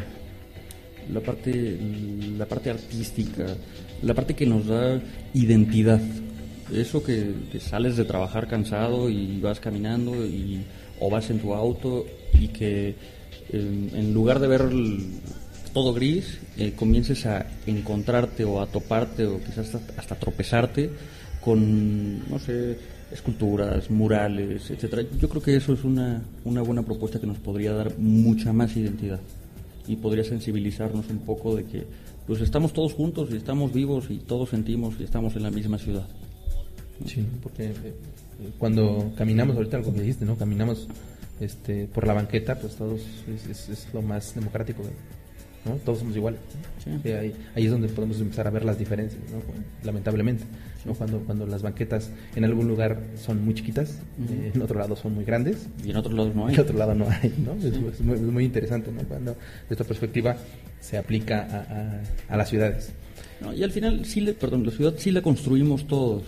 la parte, la parte artística, la parte que nos da identidad. Eso que, que sales de trabajar cansado y vas caminando y o vas en tu auto y que eh, en lugar de ver el, todo gris, eh, comiences a encontrarte o a toparte o quizás hasta, hasta tropezarte con, no sé, esculturas, murales, etcétera. Yo creo que eso es una, una buena propuesta que nos podría dar mucha más identidad y podría sensibilizarnos un poco de que pues estamos todos juntos y estamos vivos y todos sentimos y estamos en la misma ciudad. Sí, porque eh, cuando caminamos, ahorita algo que dijiste, ¿no? Caminamos este, por la banqueta, pues todos es, es, es lo más democrático, ¿no? Todos somos iguales, ¿no? Sí. Sí, ahí, ahí es donde podemos empezar a ver las diferencias, ¿no? Lamentablemente, ¿no? Cuando, cuando las banquetas en algún lugar son muy chiquitas, uh-huh. eh, en otro lado son muy grandes. Y en otros lados no hay. En otro lado no hay, ¿no? Sí. Es, es, muy, es muy interesante, ¿no? Cuando esta perspectiva se aplica a, a, a las ciudades. No, y al final, sí le, perdón, la ciudad sí la construimos todos.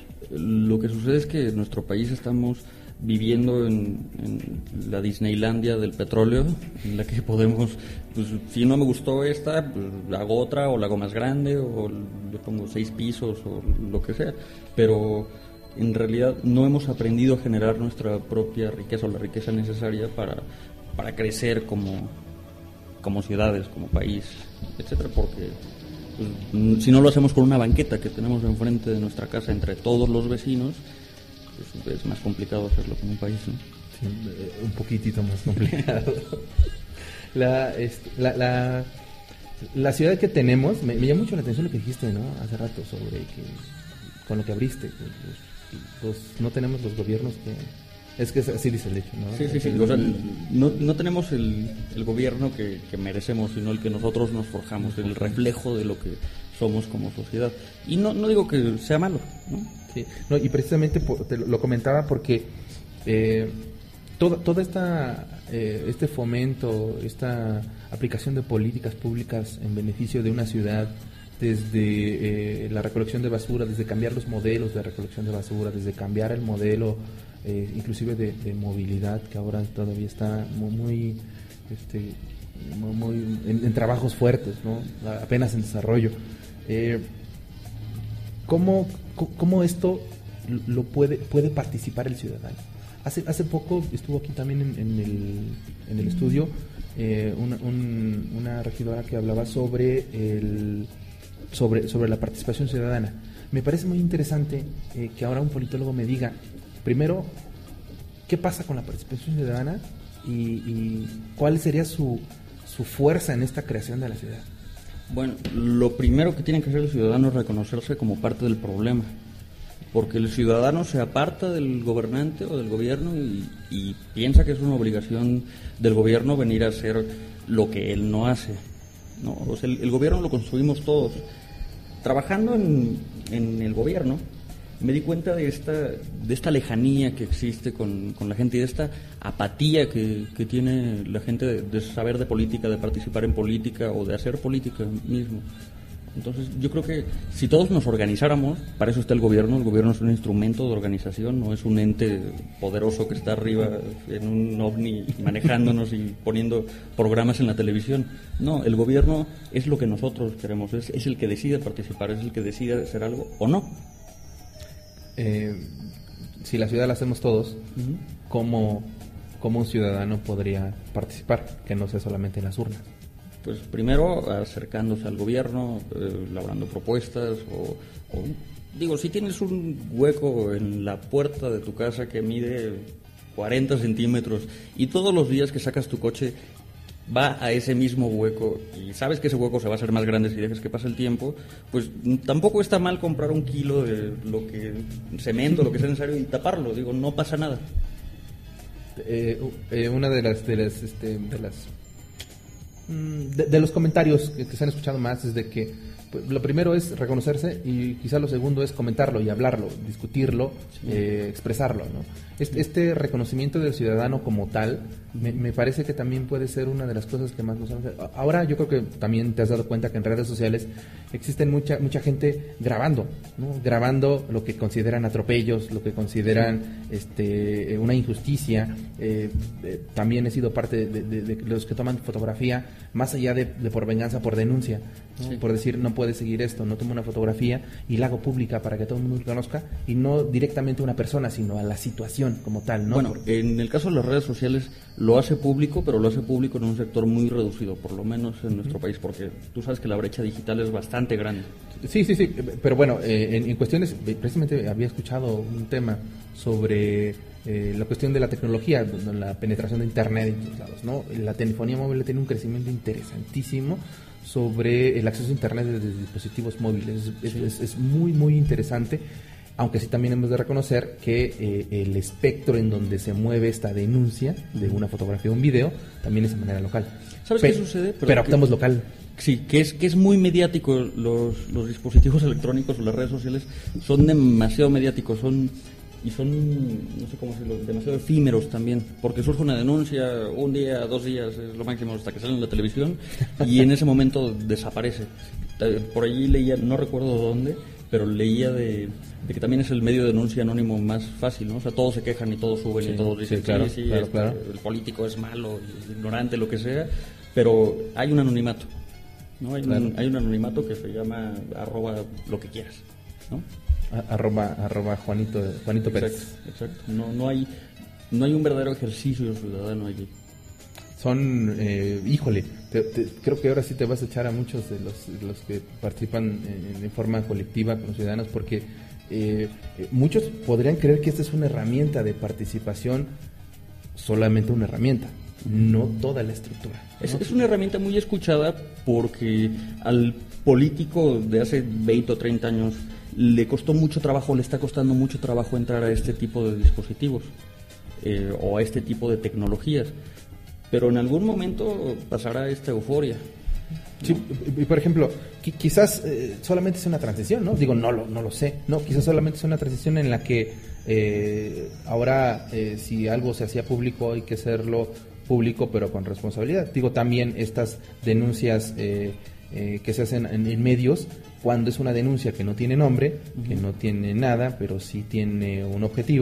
Lo que sucede es que en nuestro país estamos viviendo en, en la Disneylandia del petróleo, en la que podemos, pues si no me gustó esta, pues hago otra, o la hago más grande, o le pongo seis pisos, o lo que sea, pero en realidad no hemos aprendido a generar nuestra propia riqueza, o la riqueza necesaria para, para crecer como, como ciudades, como país, etcétera, porque pues, si no lo hacemos con una banqueta que tenemos enfrente de nuestra casa entre todos los vecinos, pues es más complicado hacerlo con un país, ¿no? Sí, un poquitito más complicado. la, este, la, la, la ciudad que tenemos, me, me llama mucho la atención lo que dijiste, ¿no? Hace rato sobre que con lo que abriste, los, los, no tenemos los gobiernos que... Es que así dice el hecho, ¿no? Sí, sí, sí. O sea, no, no tenemos el, el gobierno que, que merecemos, sino el que nosotros nos forjamos, el reflejo de lo que somos como sociedad. Y no, no digo que sea malo, ¿no? Sí, no, y precisamente por, te lo, lo comentaba porque eh, toda, toda esta eh, este fomento, esta aplicación de políticas públicas en beneficio de una ciudad, desde eh, la recolección de basura, desde cambiar los modelos de recolección de basura, desde cambiar el modelo eh, inclusive de, de movilidad, que ahora todavía está muy, muy este, muy, muy en, en trabajos fuertes, ¿no? Apenas en desarrollo. Eh, ¿cómo, ¿Cómo esto lo puede, puede participar el ciudadano? Hace, hace poco estuvo aquí también en, en, el, en el estudio eh, una, un, una regidora que hablaba sobre, el, sobre, sobre la participación ciudadana. Me parece muy interesante eh, que ahora un politólogo me diga, primero, ¿qué pasa con la participación ciudadana y, y cuál sería su, su fuerza en esta creación de la ciudad? Bueno, lo primero que tiene que hacer el ciudadano es reconocerse como parte del problema, porque el ciudadano se aparta del gobernante o del gobierno y, y piensa que es una obligación del gobierno venir a hacer lo que él no hace, ¿no? O sea, el, el gobierno lo construimos todos. Trabajando en, en el gobierno, me di cuenta de esta, de esta lejanía que existe con, con la gente y de esta apatía que, que tiene la gente de, de saber de política, de participar en política o de hacer política mismo. Entonces, yo creo que si todos nos organizáramos, para eso está el gobierno. El gobierno es un instrumento de organización, no es un ente poderoso que está arriba en un ovni manejándonos y poniendo programas en la televisión. No, el gobierno es lo que nosotros queremos, es, es el que decide participar, es el que decide hacer algo o no. Eh, si la ciudad la hacemos todos, Uh-huh. ¿cómo, ¿cómo un ciudadano podría participar? Que no sea solamente en las urnas. Pues primero acercándose al gobierno, eh, elaborando propuestas o, o, digo, si tienes un hueco en la puerta de tu casa que mide cuarenta centímetros y todos los días que sacas tu coche va a ese mismo hueco y sabes que ese hueco se va a hacer más grande si dejas que pase el tiempo, pues tampoco está mal comprar un kilo de lo que cemento, lo que sea necesario y taparlo, digo, no pasa nada. Eh, eh, una de las de las este, de las De, de los comentarios que, que se han escuchado más es de que pues, lo primero es reconocerse y quizá lo segundo es comentarlo y hablarlo, discutirlo, sí. eh, expresarlo, ¿no? Este, este reconocimiento del ciudadano como tal me, me parece que también puede ser una de las cosas que más nos hacen. Ahora yo creo que también te has dado cuenta que en redes sociales existen mucha mucha gente grabando, ¿no? Grabando lo que consideran atropellos, lo que consideran sí. este una injusticia. Eh, eh, también he sido parte de, de, de los que toman fotografía más allá de, de por venganza, por denuncia, ¿no? Sí. Por decir, no puede seguir esto, no tomo una fotografía y la hago pública para que todo el mundo lo conozca y no directamente a una persona, sino a la situación como tal, ¿no? Bueno, en el caso de las redes sociales lo hace público, pero lo hace público en un sector muy reducido, por lo menos en nuestro uh-huh. país, porque tú sabes que la brecha digital es bastante grande. Sí, sí, sí, pero bueno, eh, en, en cuestiones, precisamente había escuchado un tema sobre eh, la cuestión de la tecnología, la penetración de Internet en todos lados, ¿no? La telefonía móvil tiene un crecimiento interesantísimo sobre el acceso a Internet desde dispositivos móviles. Es, sí. es, es muy, muy interesante, aunque sí también hemos de reconocer que eh, el espectro en donde se mueve esta denuncia de una fotografía o un video también es de manera local. ¿Sabes Pe- qué sucede? Pero, pero optamos que, local. Sí, que es que es muy mediático. Los, los dispositivos electrónicos o las redes sociales son demasiado mediáticos, son y son, no sé cómo decirlo, demasiado efímeros también, porque surge una denuncia, un día, dos días, es lo máximo hasta que sale en la televisión, y en ese momento desaparece. Por allí leía, no recuerdo dónde, pero leía de, de que también es el medio de denuncia anónimo más fácil, ¿no? O sea, todos se quejan y todos suben sí, y todos dicen, sí, claro, sí, sí claro, este, claro. el político es malo, ignorante, lo que sea, pero hay un anonimato, ¿no? Hay, claro. un, hay un anonimato que se llama arroba lo que quieras, ¿no? Arroba, arroba Juanito, Juanito Pérez. Exacto, exacto. No, no hay, no hay un verdadero ejercicio ciudadano allí. Son, eh, híjole, te, te, creo que ahora sí te vas a echar a muchos de los, de los que participan en, en forma colectiva con los ciudadanos, porque eh, muchos podrían creer que esta es una herramienta de participación, solamente una herramienta, no toda la estructura, ¿no? Es, es una herramienta muy escuchada porque al político de hace veinte o treinta años le costó mucho trabajo, le está costando mucho trabajo entrar a este tipo de dispositivos eh, o a este tipo de tecnologías, pero en algún momento pasará esta euforia, ¿no? Sí, y por ejemplo, qu- quizás eh, solamente es una transición, ¿no? Digo, no lo, no lo sé, no, quizás solamente es una transición en la que eh, ahora eh, si algo se hacía público hay que hacerlo público, pero con responsabilidad. Digo, también estas denuncias eh, eh, que se hacen en, en medios, cuando es una denuncia que no tiene nombre, uh-huh. que no tiene nada, pero sí tiene un objetivo,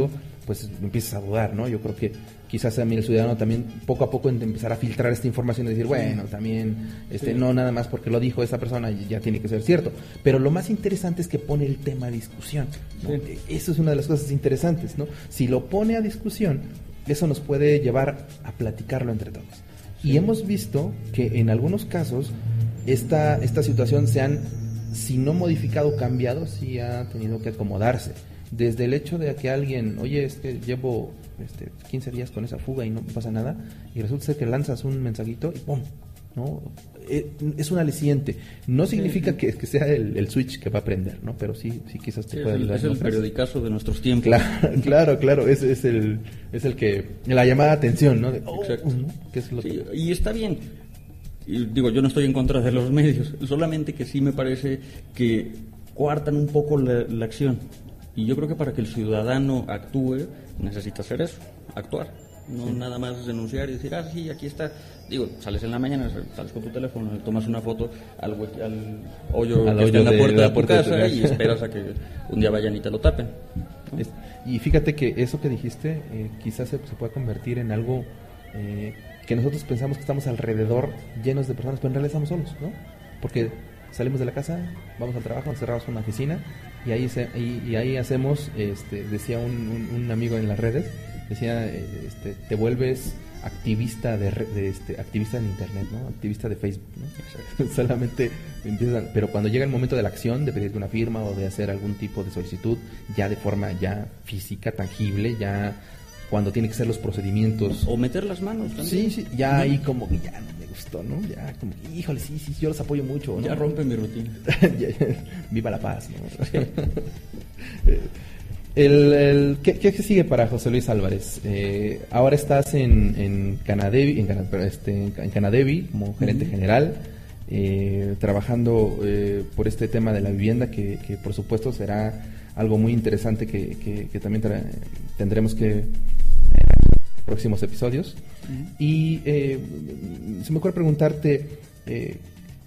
pues empiezas a dudar, ¿no? Yo creo que quizás a mí el ciudadano también poco a poco empezar a filtrar esta información y decir, bueno, también, este, sí. no nada más porque lo dijo esa persona ya tiene que ser cierto. Pero lo más interesante es que pone el tema a discusión, ¿no? Sí. Eso es una de las cosas interesantes, ¿no? Si lo pone a discusión, eso nos puede llevar a platicarlo entre todos. Sí. Y hemos visto que en algunos casos esta, esta situación se han, si no modificado, cambiado, sí ha tenido que acomodarse. Desde el hecho de que alguien, oye, es que llevo este, quince días con esa fuga y no pasa nada, y resulta ser que lanzas un mensajito y ¡pum! ¿No? Es un aliciente. No significa sí, sí. Que, que sea el, el switch que va a prender, ¿no? Pero sí, sí quizás te sí, puede ayudar. Es el, ¿no? Es el periodicazo de nuestros tiempos. Claro, claro, claro. Es, es, el, es el que, la llamada de atención, ¿no? De, oh, exacto. ¿no? ¿Qué es lo sí, que... Y está bien. Y digo, yo no estoy en contra de los medios, solamente que sí me parece que coartan un poco la, la acción. Y yo creo que para que el ciudadano actúe, necesita hacer eso, actuar. No sí. nada más denunciar y decir, ah, sí, aquí está. Digo, sales en la mañana, sales con tu teléfono, tomas una foto al, al hoyo al que hoyo está en la de, puerta de, la tu puerta casa de tu y esperas a que un día vayan y te lo tapen, ¿no? Es, y fíjate que eso que dijiste eh, quizás se, se pueda convertir en algo eh, que nosotros pensamos que estamos alrededor llenos de personas, pero en realidad estamos solos, ¿no? Porque salimos de la casa, vamos al trabajo, nos cerramos una oficina y ahí se, y, y ahí hacemos, este, decía un, un, un amigo en las redes, decía, este, te vuelves activista de, de este, activista en internet, ¿no? Activista de Facebook, ¿no? Solamente empiezan, pero cuando llega el momento de la acción, de pedirte una firma o de hacer algún tipo de solicitud, ya de forma ya física, tangible, ya cuando tiene que ser los procedimientos. O meter las manos también. Sí, sí, ya ahí como que ya no me gustó, ¿no? Ya como, híjole, sí, sí, yo los apoyo mucho, ¿no? Ya rompe mi rutina. Viva la paz, ¿no? el, el, ¿qué, ¿Qué sigue para José Luis Álvarez? Eh, ahora estás en, en Canadevi, en, este, en Canadevi como gerente uh-huh. general, eh, trabajando eh, por este tema de la vivienda, que, que por supuesto será algo muy interesante que, que, que también tra- tendremos que próximos episodios. Uh-huh. Y eh, se me ocurre preguntarte eh,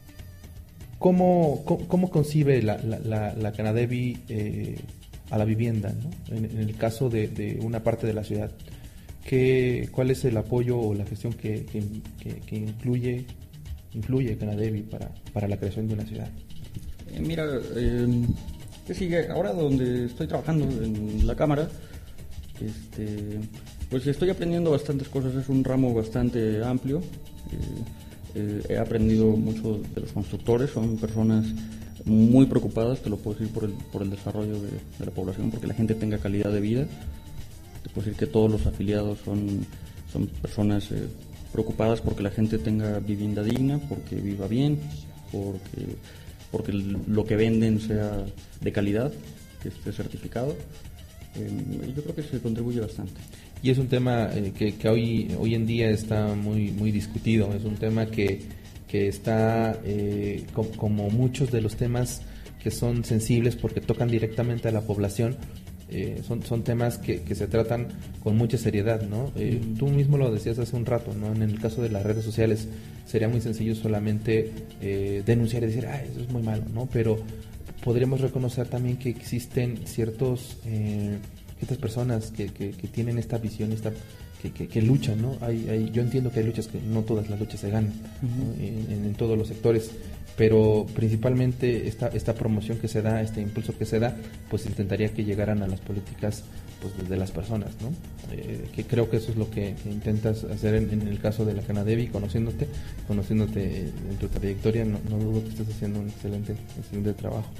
¿cómo, cómo, cómo concibe la, la, la, la Canadevi eh, a la vivienda, ¿no? en, en el caso de, de una parte de la ciudad? ¿Qué, ¿Cuál es el apoyo o la gestión que, que, que, que incluye influye Canadevi para, para la creación de una ciudad? Eh, mira, eh, ¿qué sigue? Ahora donde estoy trabajando en la Cámara, este... pues estoy aprendiendo bastantes cosas, es un ramo bastante amplio. Eh, eh, he aprendido mucho de los constructores, son personas muy preocupadas, te lo puedo decir, por el, por el desarrollo de, de la población, porque la gente tenga calidad de vida. Te puedo decir que todos los afiliados son, son personas eh, preocupadas porque la gente tenga vivienda digna, porque viva bien, porque, porque lo que venden sea de calidad, que esté certificado. Eh, yo creo que se contribuye bastante. Y es un tema eh, que, que hoy hoy en día está muy muy discutido, es un tema que, que está eh, com, como muchos de los temas que son sensibles porque tocan directamente a la población, eh, son, son temas que, que se tratan con mucha seriedad, ¿no? Eh, tú mismo lo decías hace un rato, ¿no? En el caso de las redes sociales sería muy sencillo solamente eh, denunciar y decir, ah, eso es muy malo, ¿no? Pero podríamos reconocer también que existen ciertos eh, ciertas personas que, que, que tienen esta visión, esta que, que, que luchan, ¿no? Hay, hay, yo entiendo que hay luchas que no todas las luchas se ganan, uh-huh. ¿no? en, en, en todos los sectores, pero principalmente esta esta promoción que se da, este impulso que se da, pues intentaría que llegaran a las políticas pues desde las personas, ¿no? Eh, que creo que eso es lo que, que intentas hacer en, en el caso de la Canadevi, conociéndote, conociéndote en tu trayectoria, no, no dudo que estés haciendo un excelente, excelente trabajo.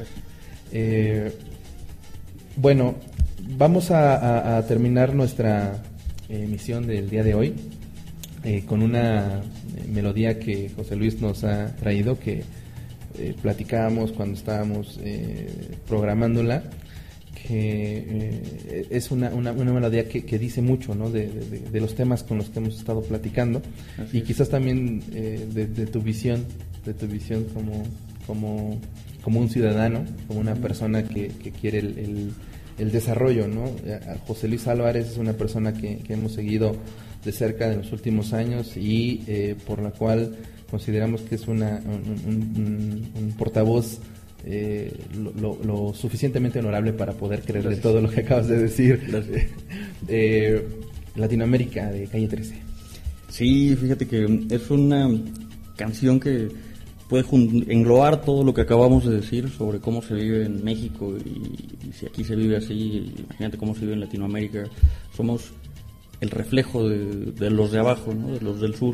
Eh, bueno, vamos a, a, a terminar nuestra emisión del día de hoy eh, con una melodía que José Luis nos ha traído, que eh, platicábamos cuando estábamos eh, programándola, que eh, es una, una, una melodía que, que dice mucho, ¿no? de, de, de los temas con los que hemos estado platicando. Así y es. Quizás también eh, de, de tu visión, de tu visión como, como, como un ciudadano, como una persona que, que quiere el, el, el desarrollo, ¿no? José Luis Álvarez es una persona que, que hemos seguido de cerca en los últimos años y eh, por la cual consideramos que es una, un, un, un, un portavoz eh, lo, lo, lo suficientemente honorable para poder creerle todo lo que acabas de decir. eh, Latinoamérica de Calle trece. Sí, fíjate que es una canción que puede englobar todo lo que acabamos de decir sobre cómo se vive en México y, y si aquí se vive así, imagínate cómo se vive en Latinoamérica. Somos el reflejo de, de los de abajo, ¿no? De los del sur,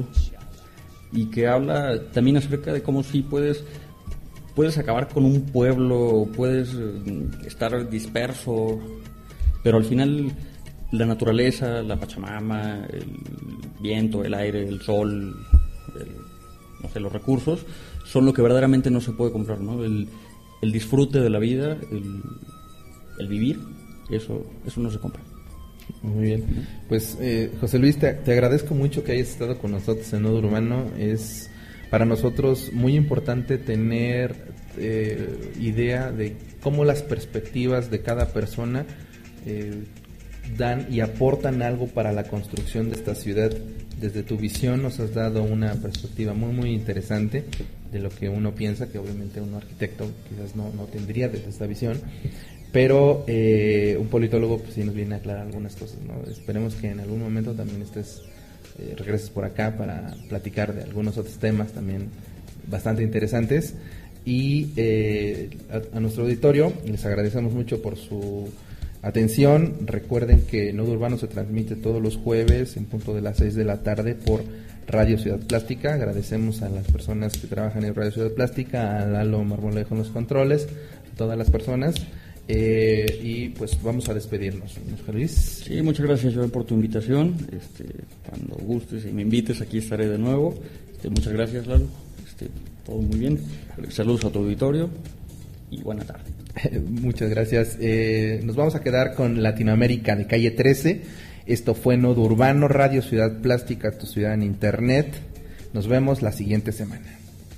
y que habla también acerca de cómo sí puedes puedes acabar con un pueblo, puedes estar disperso, pero al final la naturaleza, la Pachamama, el viento, el aire, el sol, el, no sé, los recursos son lo que verdaderamente no se puede comprar, ¿no? El, el disfrute de la vida, el, el vivir, eso eso no se compra. Muy bien, pues eh, José Luis, te, te agradezco mucho que hayas estado con nosotros en Nodo Urbano. Es para nosotros muy importante tener eh, idea de cómo las perspectivas de cada persona eh, dan y aportan algo para la construcción de esta ciudad. Desde tu visión nos has dado una perspectiva muy muy interesante de lo que uno piensa, que obviamente un arquitecto quizás no, no tendría desde esta visión, pero eh, un politólogo pues sí nos viene a aclarar algunas cosas, ¿no? Esperemos que en algún momento también estés, eh, regreses por acá para platicar de algunos otros temas también bastante interesantes. Y eh, a, a nuestro auditorio les agradecemos mucho por su atención. Recuerden que Nodo Urbano se transmite todos los jueves en punto de las seis de la tarde por Radio Ciudad Plástica. Agradecemos a las personas que trabajan en Radio Ciudad Plástica, a Lalo Marmolejo en los controles, a todas las personas. Eh, y pues vamos a despedirnos. Luis. Sí, muchas gracias, Joel, por tu invitación. Este, cuando gustes y me invites, aquí estaré de nuevo. Este, muchas gracias, Lalo. Este, todo muy bien. Saludos a tu auditorio y buena tarde. Muchas gracias. Eh, nos vamos a quedar con Latinoamérica de Calle trece. Esto fue Nodo Urbano, Radio Ciudad Plástica, tu ciudad en Internet. Nos vemos la siguiente semana.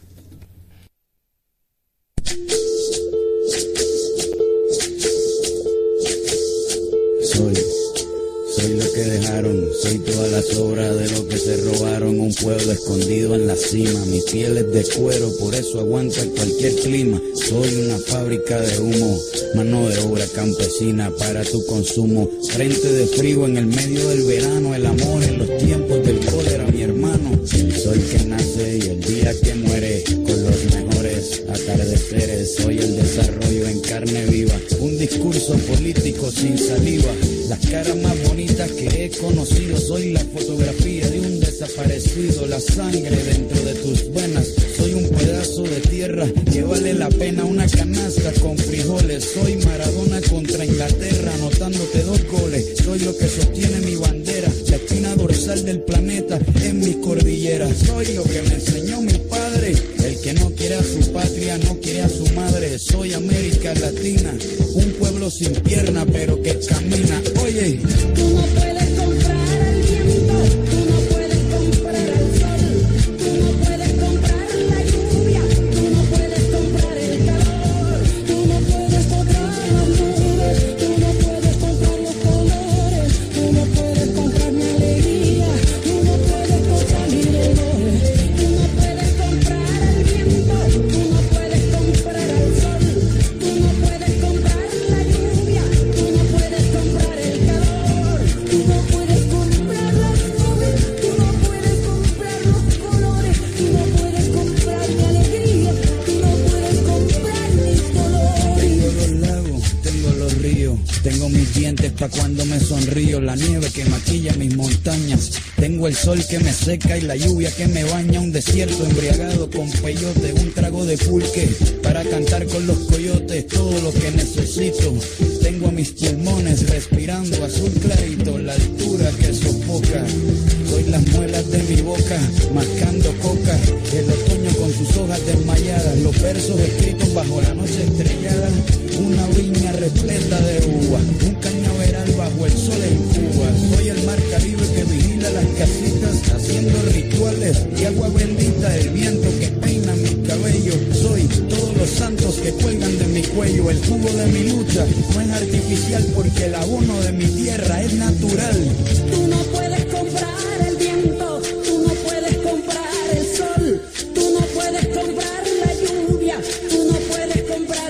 Soy, soy lo que dejaron, soy toda la sobra de lo que se robaron. Un pueblo escondido en la cima, mi piel es de cuero, por eso aguanta cualquier clima. Soy una fábrica de humo, mano de obra campesina para tu consumo. Frente de frío en el medio del verano, el amor en los tiempos del cólera, mi hermano. El sol que nace y el día que muere, con los mejores atardeceres. Soy el desarrollo en carne viva, un discurso político sin saliva. Las caras más bonitas que he conocido, soy la fotografía de un desaparecido. La sangre dentro de tus venas, soy un pedazo de tierra que vale la pena una canasta con frijoles. Soy Maradona contra Inglaterra, anotándote dos goles. Soy lo que sostiene mi bandera, la espina dorsal del planeta en mis cordilleras. Soy lo que me enseñó mi padre, el que no quiere a su patria, no quiere a su madre. Soy América Latina, un pueblo sin pierna pero que camina. Oye, tú no puedes comprar el viento, tú no puedes comprar el sol, tú no puedes comprar la lluvia, tú no puedes comprar el calor, tú no puedes comprar las nubes, tú no puedes comprar los colores, tú no puedes comprar mi alegría, tú no puedes comprar mi dolor, tú no puedes comprar el viento, tú no puedes comprar el sol, tú no puedes comprar la lluvia, tú no puedes comprar el calor, tú no puedes comprar las nubes, tú no puedes comprar los colores, tú no puedes comprar mi alegría, tú no puedes comprar mis dolores. tengo los lagos, tengo los ríos, tengo mis dientes pa' cuando me sonrío, la nieve que maquilla mis montañas, tengo el sol que me seca y la lluvia que me baña, un desierto embriagado con peyote, un trago de pulque para cantar con los coyotes, todo lo que necesito. Tengo mis pulmones respirando azul clarito, la altura que sofoca. Soy las muelas de mi boca, mascando coca. El otoño con sus hojas desmayadas, los versos escritos bajo la noche estrellada. Una viña repleta de uvas, un cañaveral bajo el sol en Cuba. Soy el mar Caribe que vigila las casitas, haciendo rituales y agua bendita, el viento que peina mi cabello. Soy todos los santos que cuelgan de mi cuello. El jugo de mi lucha no es artificial porque el abono de mi tierra es natural. Tú no puedes comprar el viento, tú no puedes comprar el sol, tú no puedes comprar la lluvia, tú no puedes comprar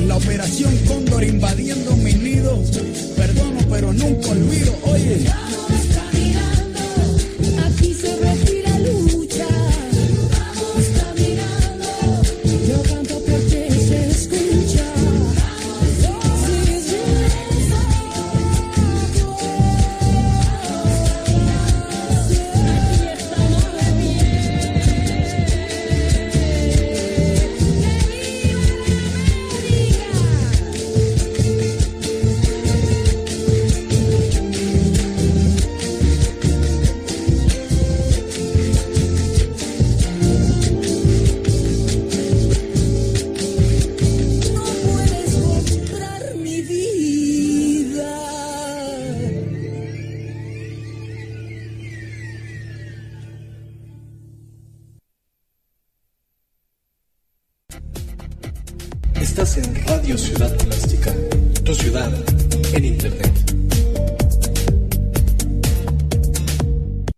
la operación Cóndor invadiendo mi nido. Perdono pero nunca olvido, oye. Vamos caminando, aquí se respira lucha. Vamos caminando, yo canto porque se escucha. Sí, sí, aquí estamos de pie. No puedes comprar mi vida. Estás en Radio Ciudad Plástica, tu ciudad en Internet.